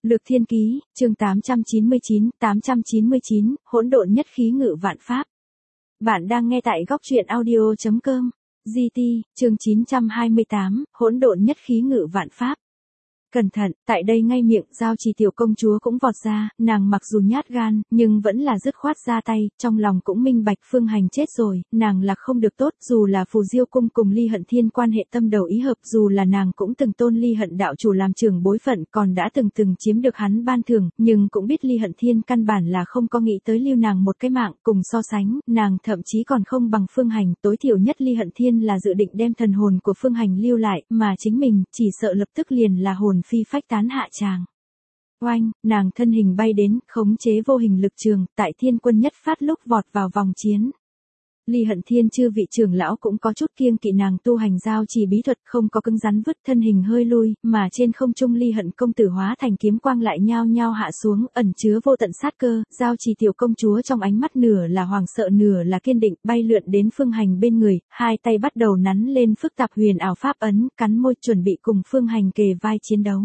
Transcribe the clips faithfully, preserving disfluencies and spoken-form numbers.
Lược Thiên Ký, chương tám trăm chín mươi chín, tám trăm chín mươi chín, hỗn độn nhất khí ngự vạn pháp. Bạn đang nghe tại góc truyện audio chấm com. giê tê, chương chín trăm hai mươi tám, hỗn độn nhất khí ngự vạn pháp. Cẩn thận, tại đây ngay miệng Giao Trì tiểu công chúa cũng vọt ra, nàng mặc dù nhát gan, nhưng vẫn là dứt khoát ra tay, trong lòng cũng minh bạch Phương Hành chết rồi, nàng là không được tốt, dù là Phù Diêu cung cùng Ly Hận Thiên quan hệ tâm đầu ý hợp, dù là nàng cũng từng tôn Ly Hận đạo chủ làm trưởng bối phận, còn đã từng từng chiếm được hắn ban thưởng, nhưng cũng biết Ly Hận Thiên căn bản là không có nghĩ tới lưu nàng một cái mạng, cùng so sánh, nàng thậm chí còn không bằng Phương Hành, tối thiểu nhất Ly Hận Thiên là dự định đem thần hồn của Phương Hành lưu lại, mà chính mình, chỉ sợ lập tức liền là hồn phi phách tán hạ tràng. Oanh, nàng thân hình bay đến, khống chế vô hình lực trường, tại Thiên Quân nhất phát lúc vọt vào vòng chiến. Ly Hận Thiên chư vị trưởng lão cũng có chút kiêng kỵ nàng tu hành giao trì bí thuật, không có cứng rắn vứt thân hình hơi lui, mà trên không trung Ly Hận công tử hóa thành kiếm quang lại nhao nhao hạ xuống, ẩn chứa vô tận sát cơ, giao trì tiểu công chúa trong ánh mắt nửa là hoàng sợ nửa là kiên định, bay lượn đến Phương Hành bên người, hai tay bắt đầu nắn lên phức tạp huyền ảo pháp ấn, cắn môi chuẩn bị cùng Phương Hành kề vai chiến đấu.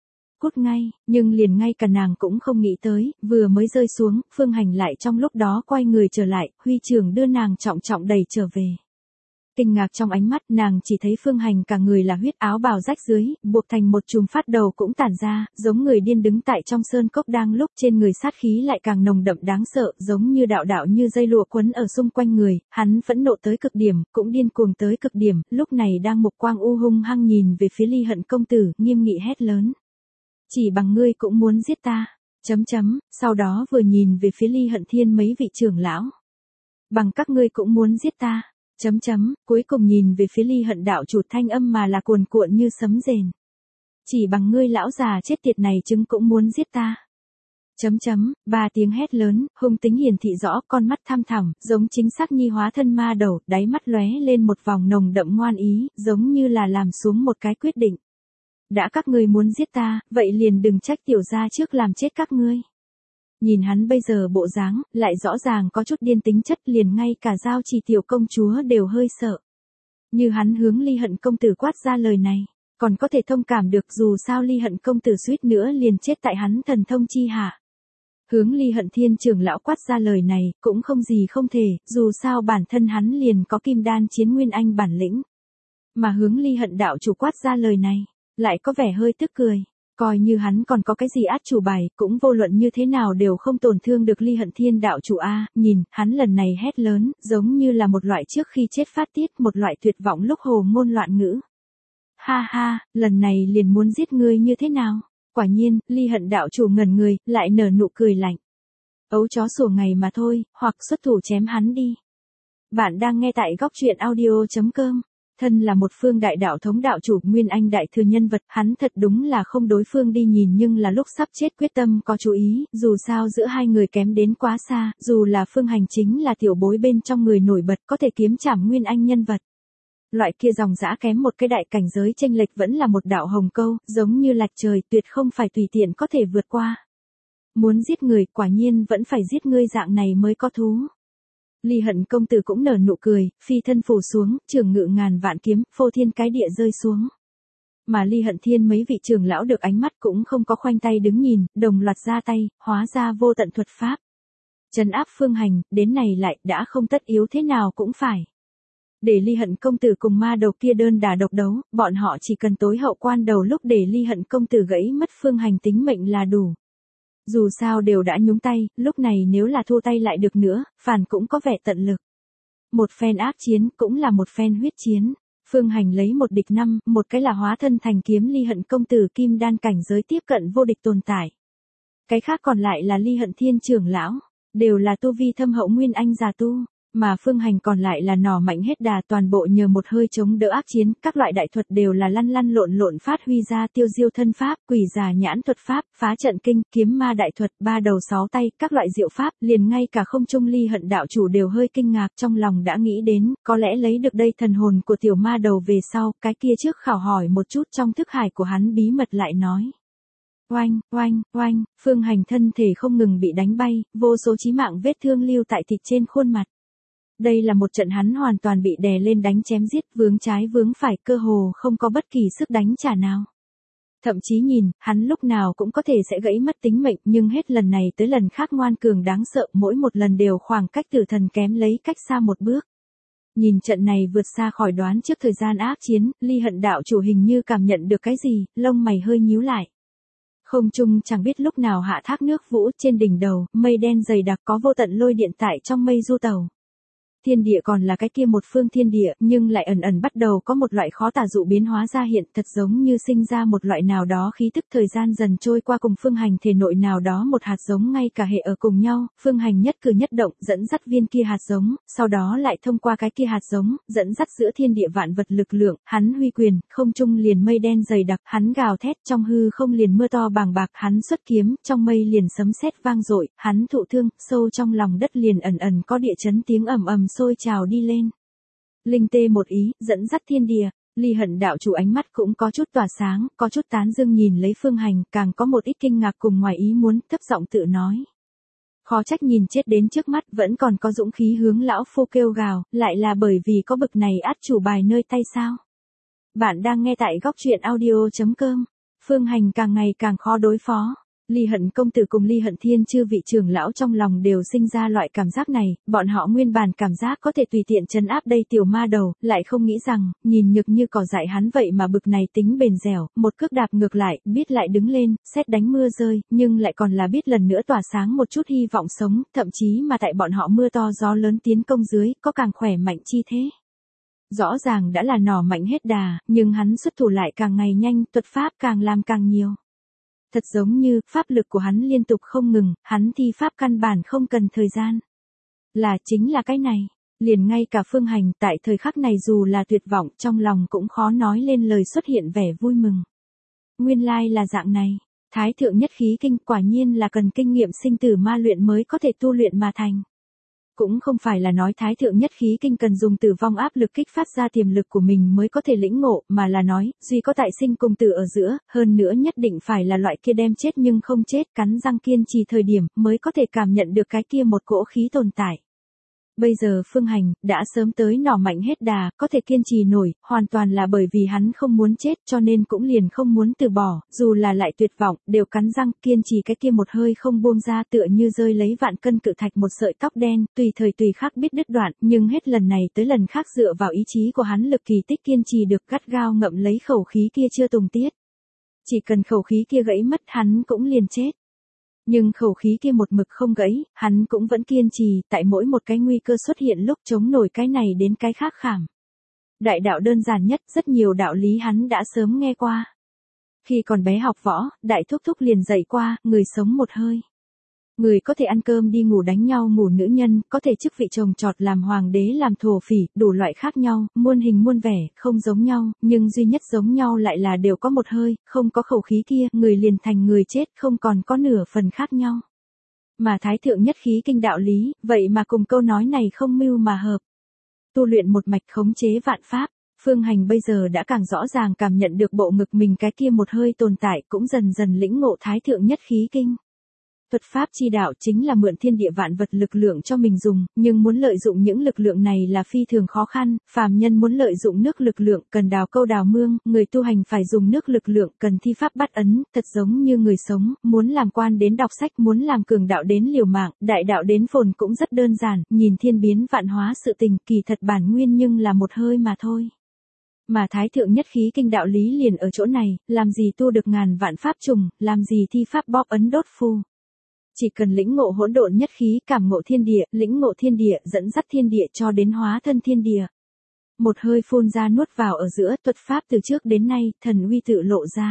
Cút ngay, nhưng liền ngay cả nàng cũng không nghĩ tới, vừa mới rơi xuống, Phương Hành lại trong lúc đó quay người trở lại, huy trường đưa nàng trọng trọng đẩy trở về. Kinh ngạc trong ánh mắt, nàng chỉ thấy Phương Hành cả người là huyết, áo bào rách dưới, buộc thành một chùm phát đầu cũng tản ra, giống người điên đứng tại trong sơn cốc đang lúc, trên người sát khí lại càng nồng đậm đáng sợ, giống như đạo đạo như dây lụa quấn ở xung quanh người, hắn phẫn nộ tới cực điểm, cũng điên cuồng tới cực điểm, lúc này đang mục quang u hung hăng nhìn về phía Ly Hận công tử, nghiêm nghị hét lớn. Chỉ bằng ngươi cũng muốn giết ta, chấm chấm, sau đó vừa nhìn về phía Ly Hận Thiên mấy vị trưởng lão. Bằng các ngươi cũng muốn giết ta, chấm chấm, cuối cùng nhìn về phía Ly Hận đạo chủ, thanh âm mà là cuồn cuộn như sấm rền. Chỉ bằng ngươi lão già chết tiệt này chứng cũng muốn giết ta. Chấm chấm, ba tiếng hét lớn, hung tính hiển thị rõ, con mắt thăm thẳm, giống chính xác nhi hóa thân ma đầu, đáy mắt lóe lên một vòng nồng đậm ngoan ý, giống như là làm xuống một cái quyết định. Đã các ngươi muốn giết ta, vậy liền đừng trách tiểu gia trước làm chết các ngươi. Nhìn hắn bây giờ bộ dáng, lại rõ ràng có chút điên tính chất, liền ngay cả Giao Trì tiểu công chúa đều hơi sợ. Như hắn hướng Ly Hận công tử quát ra lời này, còn có thể thông cảm được, dù sao Ly Hận công tử suýt nữa liền chết tại hắn thần thông chi hạ. Hướng Ly Hận Thiên trưởng lão quát ra lời này, cũng không gì không thể, dù sao bản thân hắn liền có kim đan chiến nguyên anh bản lĩnh. Mà hướng Ly Hận đạo chủ quát ra lời này, lại có vẻ hơi tức cười, coi như hắn còn có cái gì át chủ bài, cũng vô luận như thế nào đều không tổn thương được Ly Hận Thiên đạo chủ a. Nhìn, hắn lần này hét lớn, giống như là một loại trước khi chết phát tiết, một loại tuyệt vọng lúc hồ ngôn loạn ngữ. Ha ha, lần này liền muốn giết ngươi như thế nào? Quả nhiên, Ly Hận đạo chủ ngẩn người, lại nở nụ cười lạnh. Ấu chó sủa ngày mà thôi, hoặc xuất thủ chém hắn đi. Bạn đang nghe tại góc truyện audio chấm com. Thân là một phương đại đạo thống đạo chủ, Nguyên Anh đại thừa nhân vật, hắn thật đúng là không đối phương đi nhìn, nhưng là lúc sắp chết quyết tâm có chú ý, dù sao giữa hai người kém đến quá xa, dù là Phương Hành chính là tiểu bối bên trong người nổi bật, có thể kiếm trảm Nguyên Anh nhân vật. Loại kia dòng dã kém một cái đại cảnh giới chênh lệch vẫn là một đạo hồng câu, giống như lạch trời, tuyệt không phải tùy tiện có thể vượt qua. Muốn giết người, quả nhiên vẫn phải giết ngươi dạng này mới có thú. Ly Hận công tử cũng nở nụ cười, phi thân phủ xuống, trường ngự ngàn vạn kiếm, phô thiên cái địa rơi xuống. Mà Ly Hận Thiên mấy vị trưởng lão được ánh mắt cũng không có khoanh tay đứng nhìn, đồng loạt ra tay, hóa ra vô tận thuật pháp. Trấn áp Phương Hành, đến này lại đã không tất yếu thế nào cũng phải. Để Ly Hận công tử cùng ma đầu kia đơn đả độc đấu, bọn họ chỉ cần tối hậu quan đầu lúc để Ly Hận công tử gãy mất Phương Hành tính mệnh là đủ. Dù sao đều đã nhúng tay, lúc này nếu là thua tay lại được nữa, phản cũng có vẻ tận lực. Một phen ác chiến cũng là một phen huyết chiến. Phương Hành lấy một địch năm, một cái là hóa thân thành kiếm Ly Hận công tử kim đan cảnh giới tiếp cận vô địch tồn tại. Cái khác còn lại là Ly Hận Thiên trưởng lão, đều là tu vi thâm hậu Nguyên Anh già tu. Mà Phương Hành còn lại là nỏ mạnh hết đà, toàn bộ nhờ một hơi chống đỡ ác chiến, các loại đại thuật đều là lăn lăn lộn lộn phát huy ra, tiêu diêu thân pháp, quỷ già nhãn thuật pháp, phá trận kinh, kiếm ma đại thuật, ba đầu sáu tay, các loại diệu pháp, liền ngay cả không trung Ly Hận đạo chủ đều hơi kinh ngạc, trong lòng đã nghĩ đến, có lẽ lấy được đây thần hồn của tiểu ma đầu về sau, cái kia trước khảo hỏi một chút trong thức hải của hắn bí mật lại nói. Oanh, oanh, oanh, Phương Hành thân thể không ngừng bị đánh bay, vô số chí mạng vết thương lưu tại thịt trên khuôn mặt. Đây là một trận hắn hoàn toàn bị đè lên đánh chém giết, vướng trái vướng phải, cơ hồ không có bất kỳ sức đánh trả nào. Thậm chí nhìn, hắn lúc nào cũng có thể sẽ gãy mất tính mệnh, nhưng hết lần này tới lần khác ngoan cường đáng sợ, mỗi một lần đều khoảng cách tử thần kém lấy cách xa một bước. Nhìn trận này vượt xa khỏi đoán trước thời gian ác chiến, Ly Hận đạo chủ hình như cảm nhận được cái gì, lông mày hơi nhíu lại. Không trung chẳng biết lúc nào hạ thác nước vũ, trên đỉnh đầu, mây đen dày đặc, có vô tận lôi điện tại trong mây du tàu. Thiên địa còn là cái kia một phương thiên địa, nhưng lại ẩn ẩn bắt đầu có một loại khó tả dụ biến hóa ra hiện, thật giống như sinh ra một loại nào đó khí tức, thời gian dần trôi qua cùng Phương Hành thể nội nào đó một hạt giống ngay cả hệ ở cùng nhau, Phương Hành nhất cử nhất động, dẫn dắt viên kia hạt giống, sau đó lại thông qua cái kia hạt giống, dẫn dắt giữa thiên địa vạn vật lực lượng, hắn huy quyền, không trung liền mây đen dày đặc, hắn gào thét, trong hư không liền mưa to bàng bạc, hắn xuất kiếm, trong mây liền sấm sét vang dội, hắn thụ thương, sâu trong lòng đất liền ẩn ẩn có địa chấn tiếng ầm ầm sôi trào đi lên. Linh tê một ý, dẫn dắt thiên địa, Ly Hận đạo chủ ánh mắt cũng có chút tỏa sáng, có chút tán dương nhìn lấy Phương Hành, càng có một ít kinh ngạc cùng ngoài ý muốn, thấp giọng tự nói. Khó trách nhìn chết đến trước mắt vẫn còn có dũng khí hướng lão phu kêu gào, lại là bởi vì có bực này át chủ bài nơi tay sao. Bạn đang nghe tại góc truyện audio chấm com. Phương Hành càng ngày càng khó đối phó. Ly Hận công tử cùng Ly Hận thiên chư vị trưởng lão trong lòng đều sinh ra loại cảm giác này, bọn họ nguyên bản cảm giác có thể tùy tiện trấn áp đây tiểu ma đầu, lại không nghĩ rằng, nhìn nhược như cỏ dại hắn vậy mà bực này tính bền dẻo, một cước đạp ngược lại, biết lại đứng lên, sét đánh mưa rơi, nhưng lại còn là biết lần nữa tỏa sáng một chút hy vọng sống, thậm chí mà tại bọn họ mưa to gió lớn tiến công dưới, có càng khỏe mạnh chi thế. Rõ ràng đã là nỏ mạnh hết đà, nhưng hắn xuất thủ lại càng ngày nhanh, thuật pháp càng làm càng nhiều. Thật giống như, pháp lực của hắn liên tục không ngừng, hắn thi pháp căn bản không cần thời gian. Là chính là cái này, liền ngay cả Phương Hành tại thời khắc này dù là tuyệt vọng trong lòng cũng khó nói lên lời xuất hiện vẻ vui mừng. Nguyên lai là dạng này, Thái thượng nhất khí kinh quả nhiên là cần kinh nghiệm sinh tử ma luyện mới có thể tu luyện mà thành. Cũng không phải là nói Thái thượng nhất khí kinh cần dùng tử vong áp lực kích phát ra tiềm lực của mình mới có thể lĩnh ngộ, mà là nói, duy có tại sinh cùng tử ở giữa, hơn nữa nhất định phải là loại kia đem chết nhưng không chết, cắn răng kiên trì thời điểm, mới có thể cảm nhận được cái kia một cỗ khí tồn tại. Bây giờ Phương Hành, đã sớm tới nỏ mạnh hết đà, có thể kiên trì nổi, hoàn toàn là bởi vì hắn không muốn chết cho nên cũng liền không muốn từ bỏ, dù là lại tuyệt vọng, đều cắn răng kiên trì cái kia một hơi không buông ra tựa như rơi lấy vạn cân cự thạch một sợi tóc đen, tùy thời tùy khắc biết đứt đoạn, nhưng hết lần này tới lần khác dựa vào ý chí của hắn lực kỳ tích kiên trì được gắt gao ngậm lấy khẩu khí kia chưa tùng tiết. Chỉ cần khẩu khí kia gãy mất hắn cũng liền chết. Nhưng khẩu khí kia một mực không gãy, hắn cũng vẫn kiên trì, tại mỗi một cái nguy cơ xuất hiện lúc chống nổi cái này đến cái khác khảm. Đại đạo đơn giản nhất, rất nhiều đạo lý hắn đã sớm nghe qua. Khi còn bé học võ, đại thúc thúc liền dạy qua, người sống một hơi. Người có thể ăn cơm đi ngủ đánh nhau ngủ nữ nhân, có thể chức vị trồng trọt làm hoàng đế làm thổ phỉ, đủ loại khác nhau, muôn hình muôn vẻ, không giống nhau, nhưng duy nhất giống nhau lại là đều có một hơi, không có khẩu khí kia, người liền thành người chết, không còn có nửa phần khác nhau. Mà Thái thượng nhất khí kinh đạo lý, vậy mà cùng câu nói này không mưu mà hợp. Tu luyện một mạch khống chế vạn pháp. Phương Hành bây giờ đã càng rõ ràng cảm nhận được bộ ngực mình cái kia một hơi tồn tại, cũng dần dần lĩnh ngộ Thái thượng nhất khí kinh. Thuật pháp chi đạo chính là mượn thiên địa vạn vật lực lượng cho mình dùng, nhưng muốn lợi dụng những lực lượng này là phi thường khó khăn, phàm nhân muốn lợi dụng nước lực lượng cần đào câu đào mương, người tu hành phải dùng nước lực lượng cần thi pháp bắt ấn, thật giống như người sống, muốn làm quan đến đọc sách, muốn làm cường đạo đến liều mạng, đại đạo đến phồn cũng rất đơn giản, nhìn thiên biến vạn hóa sự tình, kỳ thật bản nguyên nhưng là một hơi mà thôi. Mà Thái thượng nhất khí kinh đạo lý liền ở chỗ này, làm gì tu được ngàn vạn pháp trùng, làm gì thi pháp bóp ấn đốt phù. Chỉ cần lĩnh ngộ hỗn độn nhất khí, cảm ngộ thiên địa, lĩnh ngộ thiên địa, dẫn dắt thiên địa cho đến hóa thân thiên địa. Một hơi phun ra nuốt vào ở giữa, thuật pháp từ trước đến nay, thần uy tự lộ ra.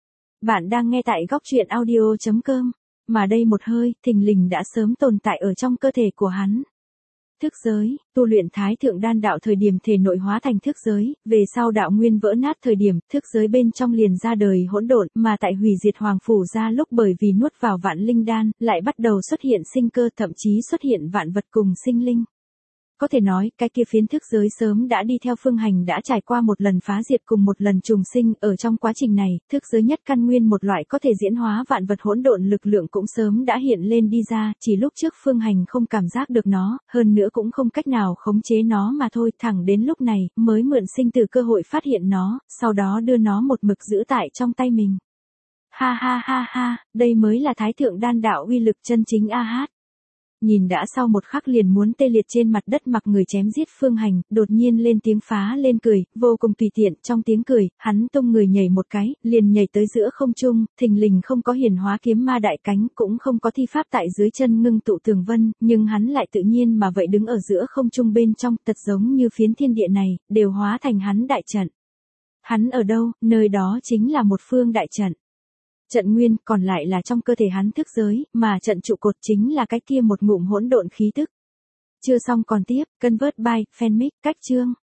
Bạn đang nghe tại góc truyện audio chấm com, mà đây một hơi, thình lình đã sớm tồn tại ở trong cơ thể của hắn. Thức giới, tu luyện Thái thượng đan đạo thời điểm thể nội hóa thành thức giới, về sau đạo nguyên vỡ nát thời điểm, thức giới bên trong liền ra đời hỗn độn, mà tại hủy diệt hoàng phủ ra lúc bởi vì nuốt vào vạn linh đan, lại bắt đầu xuất hiện sinh cơ, thậm chí xuất hiện vạn vật cùng sinh linh. Có thể nói, cái kia phiến thức giới sớm đã đi theo Phương Hành đã trải qua một lần phá diệt cùng một lần trùng sinh, ở trong quá trình này, thức giới nhất căn nguyên một loại có thể diễn hóa vạn vật hỗn độn lực lượng cũng sớm đã hiện lên đi ra, chỉ lúc trước Phương Hành không cảm giác được nó, hơn nữa cũng không cách nào khống chế nó mà thôi, thẳng đến lúc này, mới mượn sinh tử cơ hội phát hiện nó, sau đó đưa nó một mực giữ tại trong tay mình. Ha ha ha ha, đây mới là thái thượng đan đạo uy lực chân chính a hát. Nhìn đã sau một khắc liền muốn tê liệt trên mặt đất mặc người chém giết Phương Hành, đột nhiên lên tiếng phá lên cười, vô cùng tùy tiện, trong tiếng cười, hắn tung người nhảy một cái, liền nhảy tới giữa không trung, thình lình không có hiển hóa kiếm ma đại cánh, cũng không có thi pháp tại dưới chân ngưng tụ tường vân, nhưng hắn lại tự nhiên mà vậy đứng ở giữa không trung bên trong, thật giống như phiến thiên địa này, đều hóa thành hắn đại trận. Hắn ở đâu, nơi đó chính là một phương đại trận. Trận nguyên còn lại là trong cơ thể hắn thức giới, mà trận trụ cột chính là cái kia một ngụm hỗn độn khí tức. Chưa xong còn tiếp, convert by, fanmic, cách chương.